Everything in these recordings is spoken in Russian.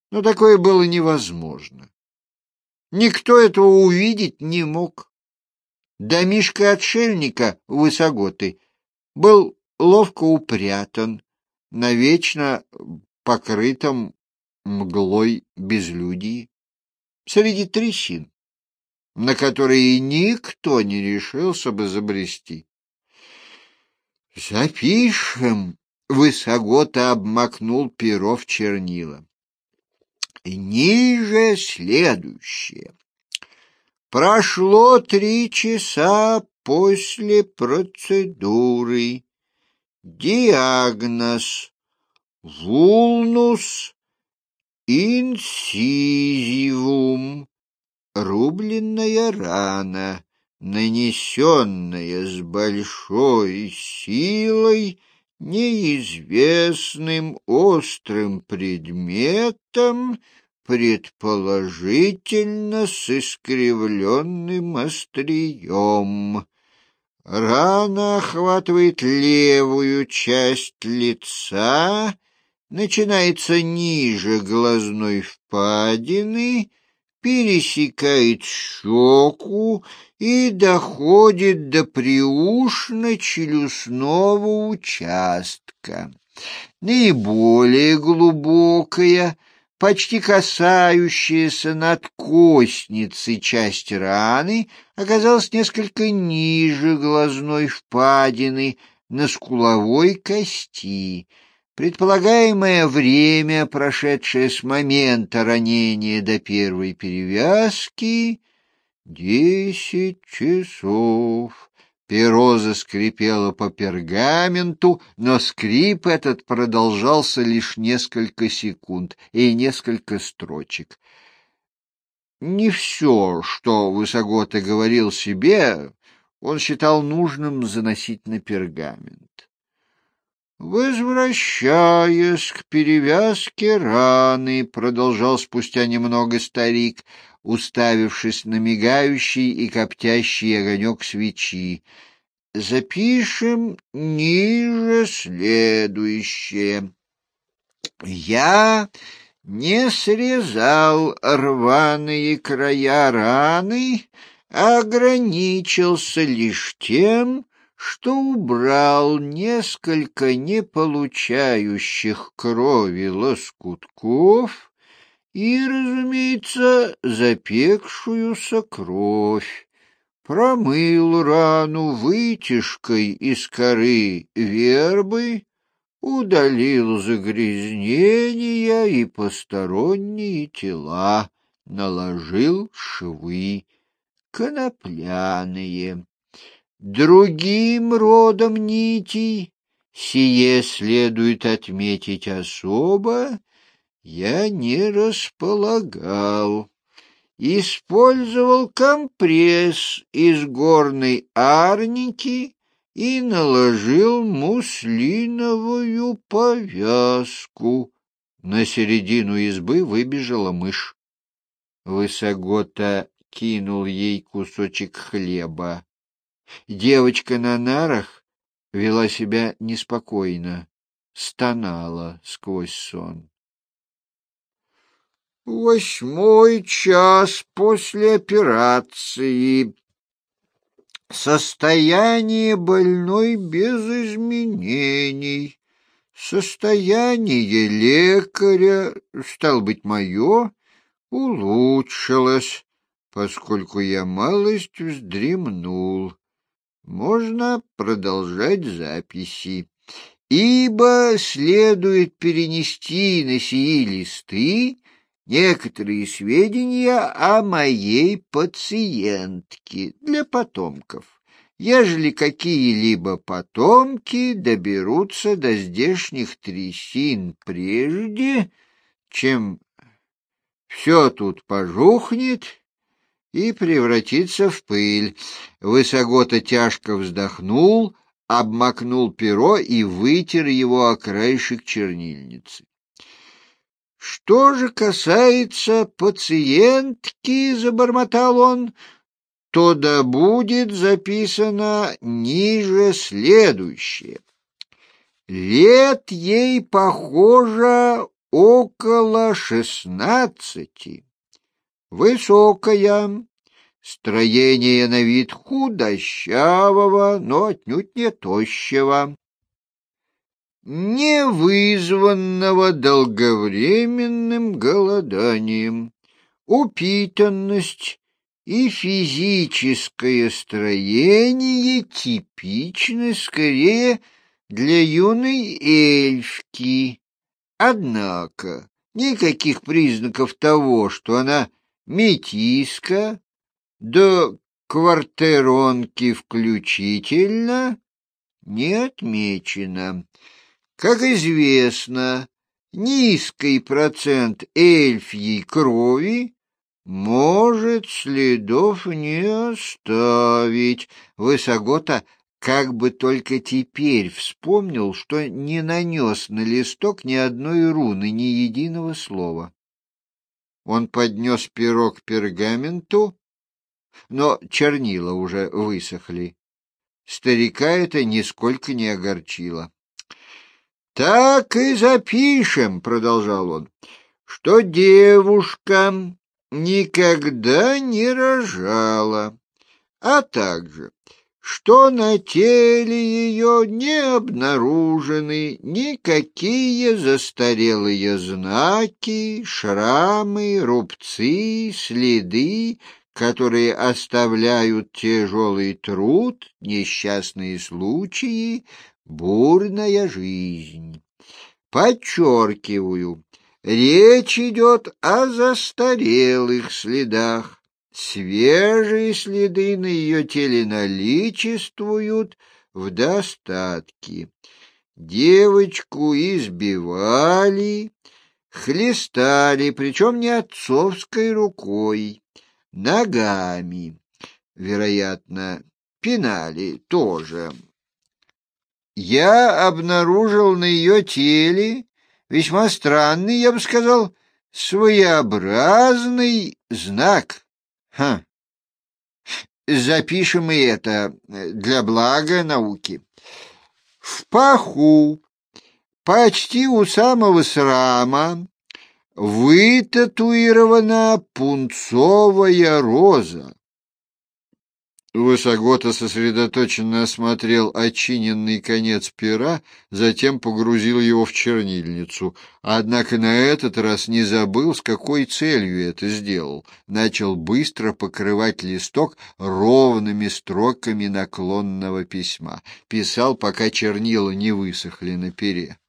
Но такое было невозможно. Никто этого увидеть не мог. Домишко отшельника Высоготы был ловко упрятан на вечно покрытом мглой безлюдии среди трясин, на которые никто не решился бы забрести. «Запишем!» — Высогота обмакнул перо в чернила. «Ниже следующее. Прошло 3 часа после процедуры. Диагноз — вулнус инсизивум, рубленная рана, нанесенная с большой силой неизвестным острым предметом, предположительно с искривленным острием. Рана охватывает левую часть лица, начинается ниже глазной впадины, пересекает щеку и доходит до приушно-челюстного участка. Наиболее глубокая, почти касающаяся надкостницы часть раны, оказалась несколько ниже глазной впадины на скуловой кости. Предполагаемое время, прошедшее с момента ранения до первой перевязки, 10 часов. Перо заскрипело по пергаменту, но скрип этот продолжался лишь несколько секунд и несколько строчек. Не все, что Высогота говорил себе, он считал нужным заносить на пергамент. «Возвращаясь к перевязке раны», — продолжал спустя немного старик, уставившись на мигающий и коптящий огонек свечи, «запишем ниже следующее. Я не срезал рваные края раны, а ограничился лишь тем, что убрал несколько неполучающих крови лоскутков и, разумеется, запекшуюся кровь, промыл рану вытяжкой из коры вербы, удалил загрязнения и посторонние тела, наложил швы конопляные. Другим родом нитей, сие следует отметить особо, я не располагал. Использовал компресс из горной арники и наложил муслиновую повязку. На середину избы выбежала мышь. Высогота кинул ей кусочек хлеба. Девочка на нарах вела себя неспокойно, стонала сквозь сон. 8 час после операции. Состояние больной без изменений. Состояние лекаря, стало быть, мое, улучшилось, поскольку я малость вздремнул. Можно продолжать записи. Ибо следует перенести на сии листы некоторые сведения о моей пациентке для потомков, ежели какие-либо потомки доберутся до здешних трясин прежде, чем все тут пожухнет и превратится в пыль. Высогота тяжко вздохнул, обмакнул перо и вытер его о краешек чернильницы. «Что же касается пациентки, — забормотал он, — то да будет записано ниже следующее. Лет ей, похоже, около 16. Высокая, строение на вид худощавого, но отнюдь не тощего, не вызванного долговременным голоданием, упитанность и физическое строение типичны скорее для юной эльфки. Однако никаких признаков того, что она метиска, до квартеронки включительно, не отмечено. Как известно, низкий процент эльфьей крови может следов не оставить. Высогота как бы только теперь вспомнил, что не нанес на листок ни одной руны, ни единого слова. Он поднес перо к пергаменту, но чернила уже высохли. Старика это нисколько не огорчило. «Так и запишем», — продолжал он, — «что девушка никогда не рожала, а также, что на теле ее не обнаружены никакие застарелые знаки, шрамы, рубцы, следы, которые оставляют тяжелый труд, несчастные случаи, бурная жизнь. Подчеркиваю, речь идет о застарелых следах. Свежие следы на ее теле наличествуют в достатке. Девочку избивали, хлестали, причем не отцовской рукой, ногами, вероятно, пинали тоже. Я обнаружил на ее теле весьма странный, я бы сказал, своеобразный знак. Запишем и это для блага науки. В паху, почти у самого срама, вытатуирована пунцовая роза. Высогота сосредоточенно осмотрел очиненный конец пера, затем погрузил его в чернильницу. Однако на этот раз не забыл, с какой целью это сделал. Начал быстро покрывать листок ровными строками наклонного письма. Писал, пока чернила не высохли на пере.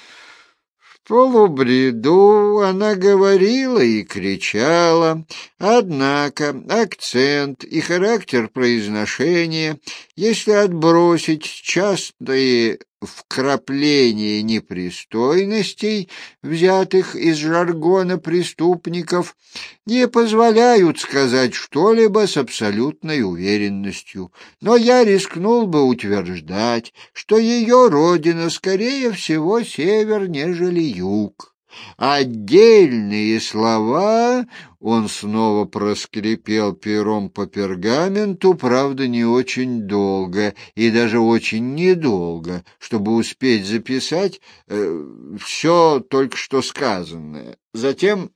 В полубреду она говорила и кричала, однако акцент и характер произношения, если отбросить частые вкрапления непристойностей, взятых из жаргона преступников, не позволяют сказать что-либо с абсолютной уверенностью. Но я рискнул бы утверждать, что ее родина, скорее всего, север, нежели юг. Отдельные слова он снова проскрипел пером по пергаменту, правда, не очень долго и даже очень недолго, чтобы успеть записать все только что сказанное. Затем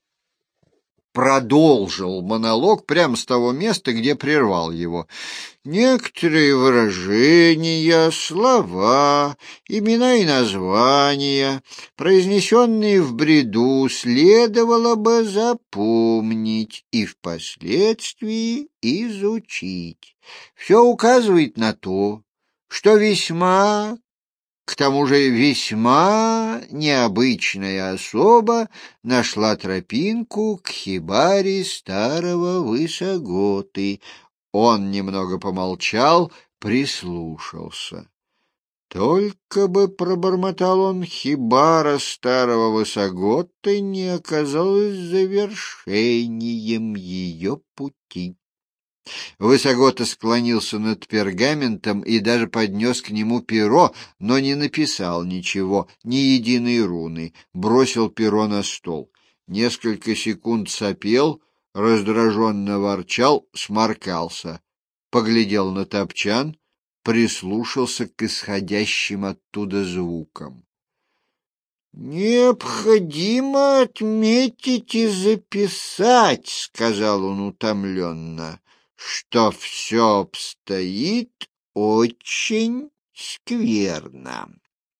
продолжил монолог прямо с того места, где прервал его. Некоторые выражения, слова, имена и названия, произнесенные в бреду, следовало бы запомнить и впоследствии изучить. Все указывает на то, что весьма, к тому же весьма необычная особа нашла тропинку к хибаре старого Высоготы. Он немного помолчал, прислушался. Только бы, пробормотал он, хибара старого Высоготы не оказалась завершением ее пути. Высогота склонился над пергаментом и даже поднес к нему перо, но не написал ничего, ни единой руны, бросил перо на стол. Несколько секунд сопел, раздраженно ворчал, сморкался, поглядел на топчан, прислушался к исходящим оттуда звукам. «Необходимо отметить и записать, — сказал он утомленно, — что все обстоит очень скверно.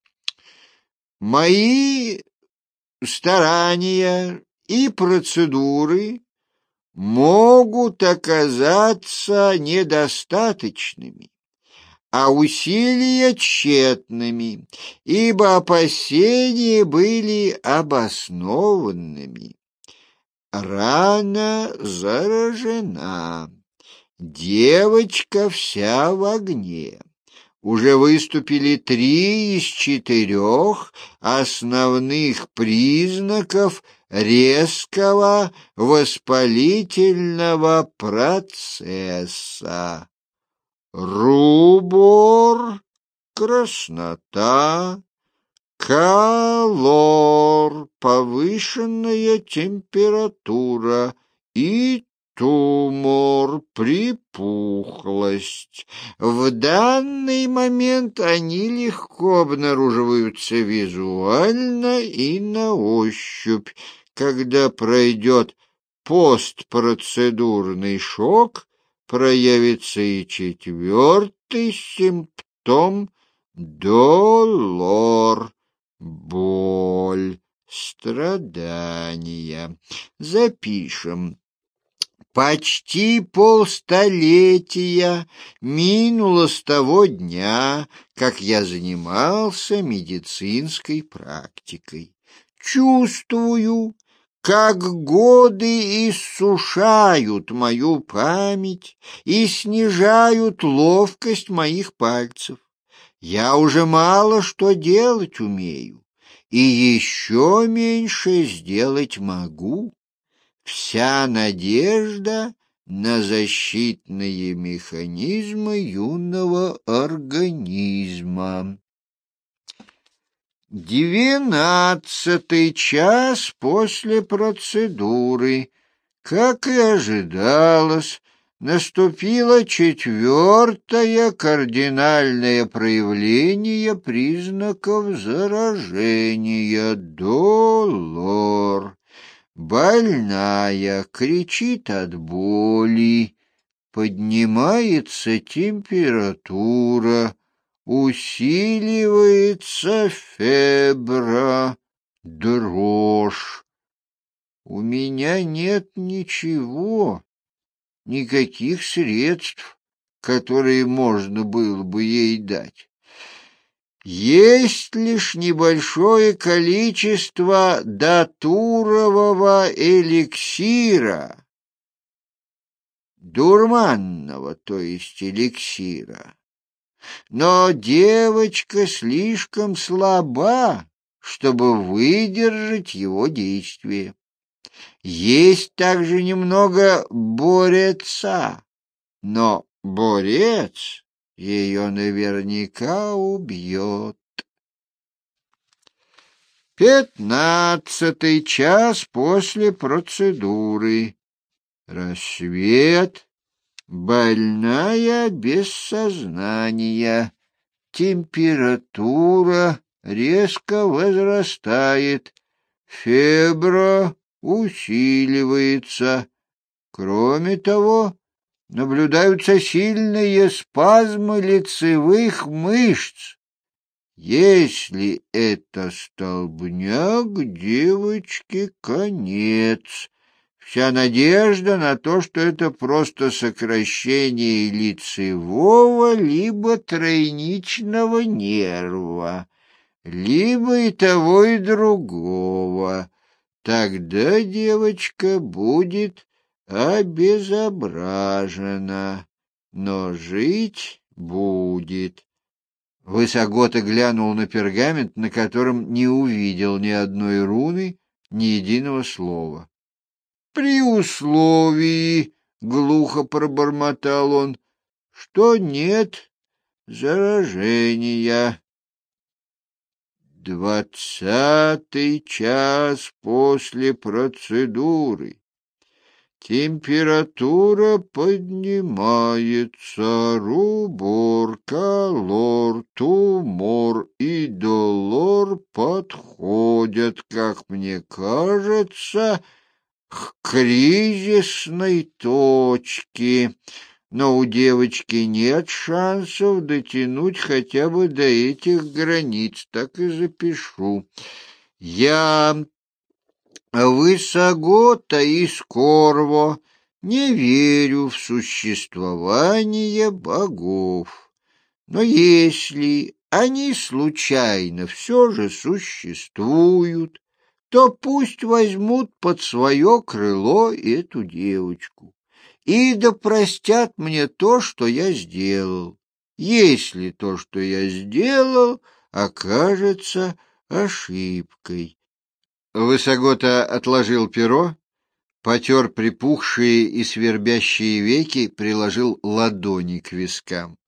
Мои старания и процедуры могут оказаться недостаточными, а усилия тщетными, ибо опасения были обоснованными. Рана заражена, девочка вся в огне. Уже выступили 3 из 4 основных признаков резкого воспалительного процесса. Рубор, краснота, калор, повышенная температура и тумор, припухлость. В данный момент они легко обнаруживаются визуально и на ощупь. Когда пройдет постпроцедурный шок, проявится и 4-й симптом — долор, боль, страдания. Запишем. Почти полстолетия минуло с того дня, как я занимался медицинской практикой. Чувствую, как годы иссушают мою память и снижают ловкость моих пальцев. Я уже мало что делать умею, и еще меньше сделать могу. Вся надежда на защитные механизмы юного организма. 12-й час после процедуры. Как и ожидалось, наступило 4-е кардинальное проявление признаков заражения — долор. Больная кричит от боли, поднимается температура, усиливается фебра, дрожь. У меня нет ничего, никаких средств, которые можно было бы ей дать. Есть лишь небольшое количество датурового эликсира, дурманного, то есть эликсира. Но девочка слишком слаба, чтобы выдержать его действие. Есть также немного бореца, но борец ее наверняка убьет. 15-й час после процедуры. Рассвет. Больная без сознания. Температура резко возрастает. Фебра усиливается. Кроме того, наблюдаются сильные спазмы лицевых мышц. Если это столбняк, девочке конец. Вся надежда на то, что это просто сокращение лицевого либо тройничного нерва, либо и того, и другого. Тогда девочка будет обезображена, но жить будет. Высогота глянул на пергамент, на котором не увидел ни одной руны, ни единого слова. «При условии, — глухо пробормотал он, — что нет заражения». 20-й час после процедуры. Температура поднимается, рубор, калор, тумор и долор подходят, как мне кажется, к кризисной точке. Но у девочки нет шансов дотянуть хотя бы до этих границ, так и запишу. Я Высогота из Корво не верю в существование богов, но если они случайно все же существуют, то пусть возьмут под свое крыло эту девочку и да простят мне то, что я сделал, если то, что я сделал, окажется ошибкой. Высогота отложил перо, потер припухшие и свербящие веки, приложил ладони к вискам.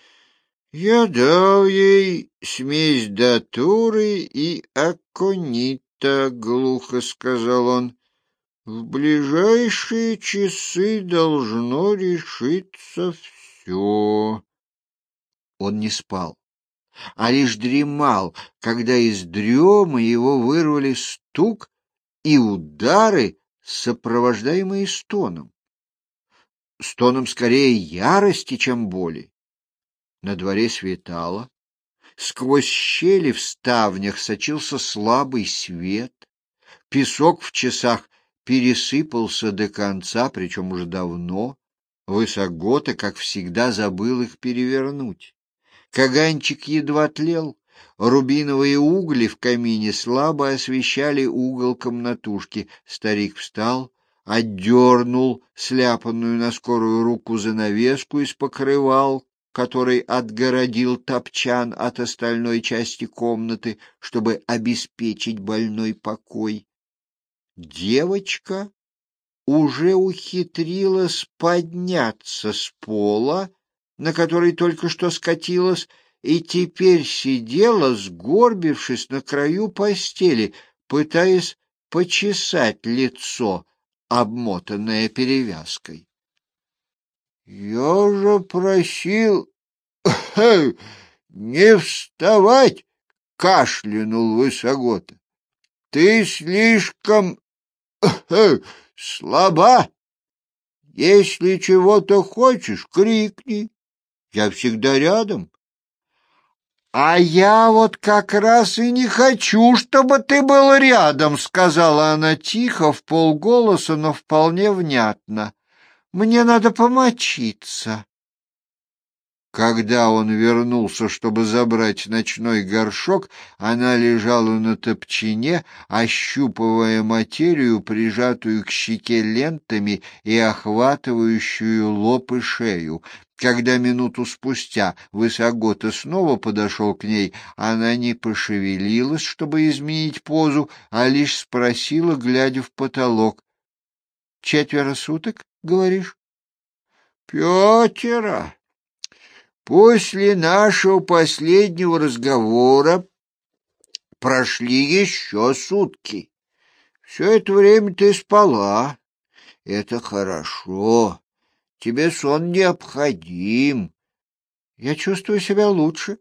Я дал ей смесь датуры и аконита, глухо сказал он. В ближайшие часы должно решиться все. Он не спал, а лишь дремал, когда из дремы его вырвали стук и удары, сопровождаемые стоном. Стоном скорее ярости, чем боли. На дворе светало. Сквозь щели в ставнях сочился слабый свет. Песок в часах пересыпался до конца, причем уже давно. Высогота, как всегда, забыл их перевернуть. Каганчик едва тлел. Рубиновые угли в камине слабо освещали угол комнатушки. Старик встал, отдернул сляпанную на скорую руку занавеску из покрывал, который отгородил топчан от остальной части комнаты, чтобы обеспечить больной покой. Девочка уже ухитрилась подняться с пола, на который только что скатилась, и теперь сидела, сгорбившись на краю постели, пытаясь почесать лицо, обмотанное перевязкой. — Я же просил не вставать, — кашлянул Высогота. — Ты слишком слаба. Если чего-то хочешь, крикни. Я всегда рядом. А я вот как раз и не хочу, чтобы ты был рядом, сказала она тихо, вполголоса, но вполне внятно. Мне надо помочиться. Когда он вернулся, чтобы забрать ночной горшок, она лежала на топчине, ощупывая материю, прижатую к щеке лентами и охватывающую лоб и шею. Когда минуту спустя Высогота снова подошел к ней, она не пошевелилась, чтобы изменить позу, а лишь спросила, глядя в потолок: — 4 суток, говоришь? — 5. После нашего последнего разговора прошли еще сутки. Все это время ты спала. Это хорошо. Тебе сон необходим. Я чувствую себя лучше.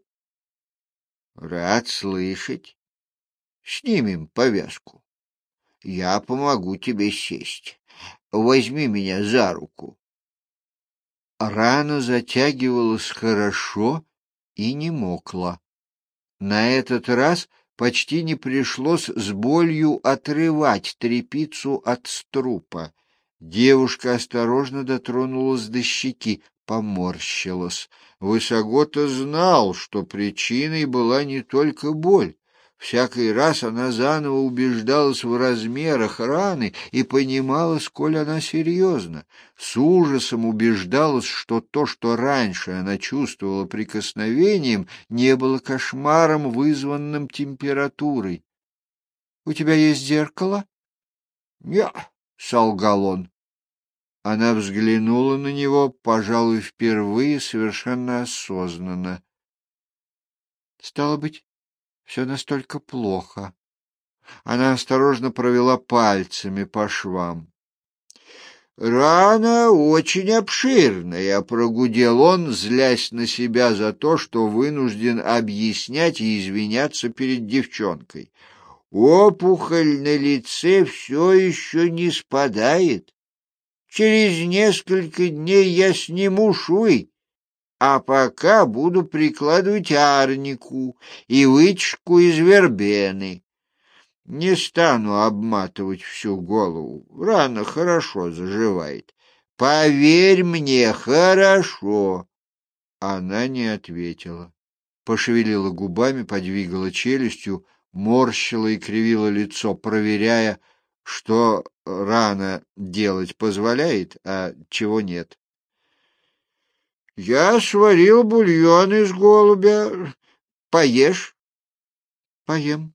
Рад слышать. Снимем повязку. Я помогу тебе сесть. Возьми меня за руку. Рана затягивалась хорошо и не мокла. На этот раз почти не пришлось с болью отрывать тряпицу от струпа. Девушка осторожно дотронулась до щеки, поморщилась. Высогота знал, что причиной была не только боль. Всякий раз она заново убеждалась в размерах раны и понимала, сколь она серьезна. С ужасом убеждалась, что то, что раньше она чувствовала прикосновением, не было кошмаром, вызванным температурой. — У тебя есть зеркало? — Нет, — солгал он. Она взглянула на него, пожалуй, впервые совершенно осознанно. — Стало быть, все настолько плохо. Она осторожно провела пальцами по швам. Рана очень обширная, — прогудел он, злясь на себя за то, что вынужден объяснять и извиняться перед девчонкой. Опухоль на лице все еще не спадает. Через несколько дней я сниму швы, а пока буду прикладывать арнику и вытяжку из вербены. Не стану обматывать всю голову. Рана хорошо заживает. Поверь мне, хорошо. Она не ответила. Пошевелила губами, подвигала челюстью, морщила и кривила лицо, проверяя, что рана делать позволяет, а чего нет. — Я сварил бульон из голубя. Поешь? — Поем.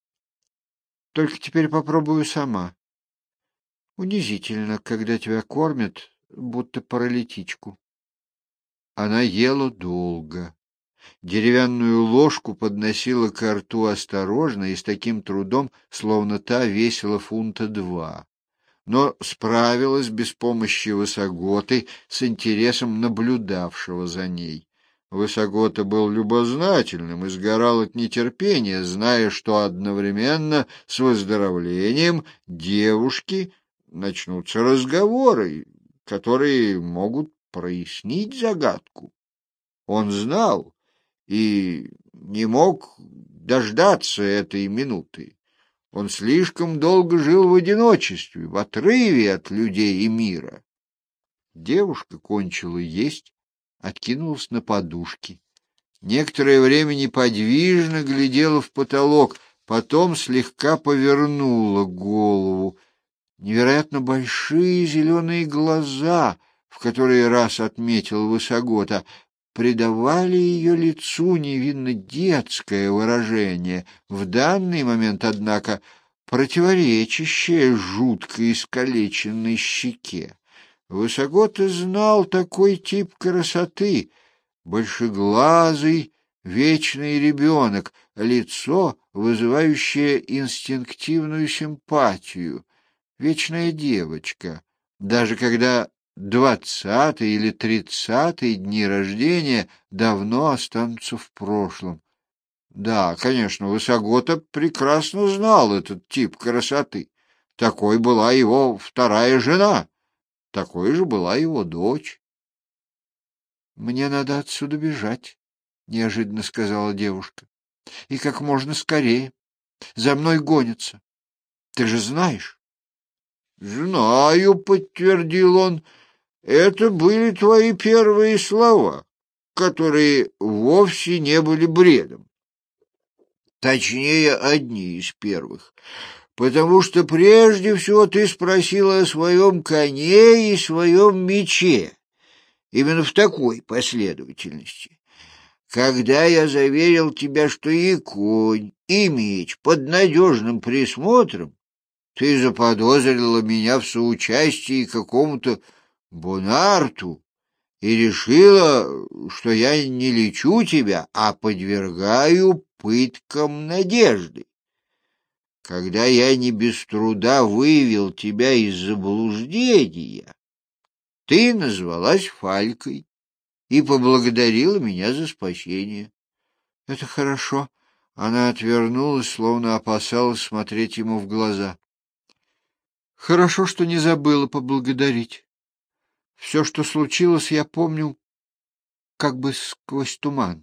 Только теперь попробую сама. Унизительно, когда тебя кормят, будто паралитичку. Она ела долго. Деревянную ложку подносила ко рту осторожно и с таким трудом, словно та весила 2 фунта, но справилась без помощи Высоготы, с интересом наблюдавшего за ней. Высогота был любознательным и сгорал от нетерпения, зная, что одновременно с выздоровлением девушки начнутся разговоры, которые могут прояснить загадку. Он знал и не мог дождаться этой минуты. Он слишком долго жил в одиночестве, в отрыве от людей и мира. Девушка кончила есть, откинулась на подушки. Некоторое время неподвижно глядела в потолок, потом слегка повернула голову. Невероятно большие зеленые глаза, в который раз отметил Высогота, придавали ее лицу невинно детское выражение, в данный момент, однако, противоречащее жутко искалеченной щеке. Высогота знал такой тип красоты — большеглазый, вечный ребенок, лицо, вызывающее инстинктивную симпатию, вечная девочка, даже когда 20-й или 30-й дни рождения давно останутся в прошлом. Да, конечно, Высогота прекрасно знал этот тип красоты. Такой была его 2-я жена. Такой же была его дочь. — Мне надо отсюда бежать, — неожиданно сказала девушка. — И как можно скорее. За мной гонятся. Ты же знаешь? — Знаю, — подтвердил он. — Это были твои первые слова, которые вовсе не были бредом. Точнее, одни из первых. Потому что прежде всего ты спросила о своем коне и своем мече. Именно в такой последовательности. Когда я заверил тебя, что и конь, и меч под надежным присмотром, ты заподозрила меня в соучастии какому-то Бонарту и решила, что я не лечу тебя, а подвергаю пыткам надежды. Когда я не без труда вывел тебя из заблуждения, ты назвалась Фалькой и поблагодарила меня за спасение. — Это хорошо. Она отвернулась, словно опасалась смотреть ему в глаза. — Хорошо, что не забыла поблагодарить. Все, что случилось, я помню как бы сквозь туман.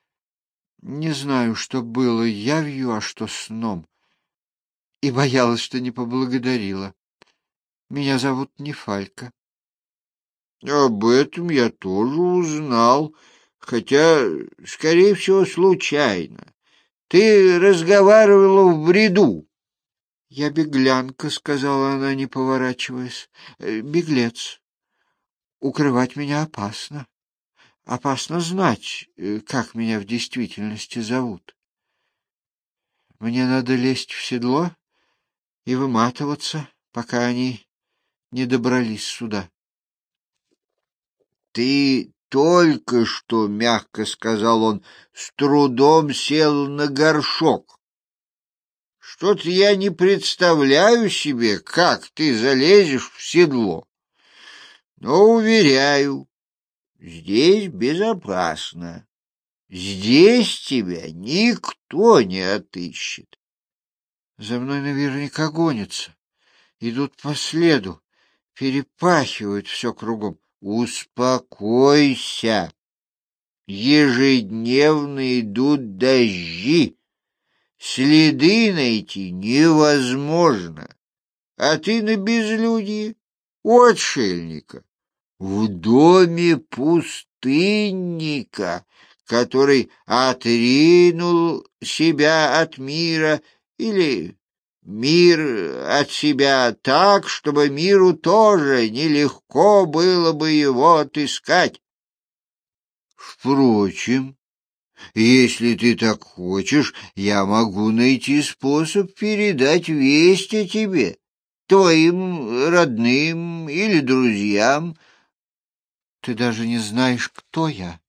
Не знаю, что было явью, а что сном. И боялась, что не поблагодарила. Меня зовут не Фалька. — Об этом я тоже узнал, хотя, скорее всего, случайно. Ты разговаривала в бреду. — Я беглянка, — сказала она, не поворачиваясь. — Беглец. Укрывать меня опасно. Опасно знать, как меня в действительности зовут. Мне надо лезть в седло и выматываться, пока они не добрались сюда. — Ты только что, — мягко сказал он, — с трудом сел на горшок. Что-то я не представляю себе, как ты залезешь в седло. Но, уверяю, здесь безопасно. Здесь тебя никто не отыщет. За мной наверняка гонятся, идут по следу, перепахивают все кругом. Успокойся. Ежедневно идут дожди. Следы найти невозможно. А ты на безлюдье у отшельника, в доме пустынника, который отринул себя от мира или мир от себя так, чтобы миру тоже нелегко было бы его отыскать. Впрочем, если ты так хочешь, я могу найти способ передать весть о тебе твоим родным или друзьям. Ты даже не знаешь, кто я.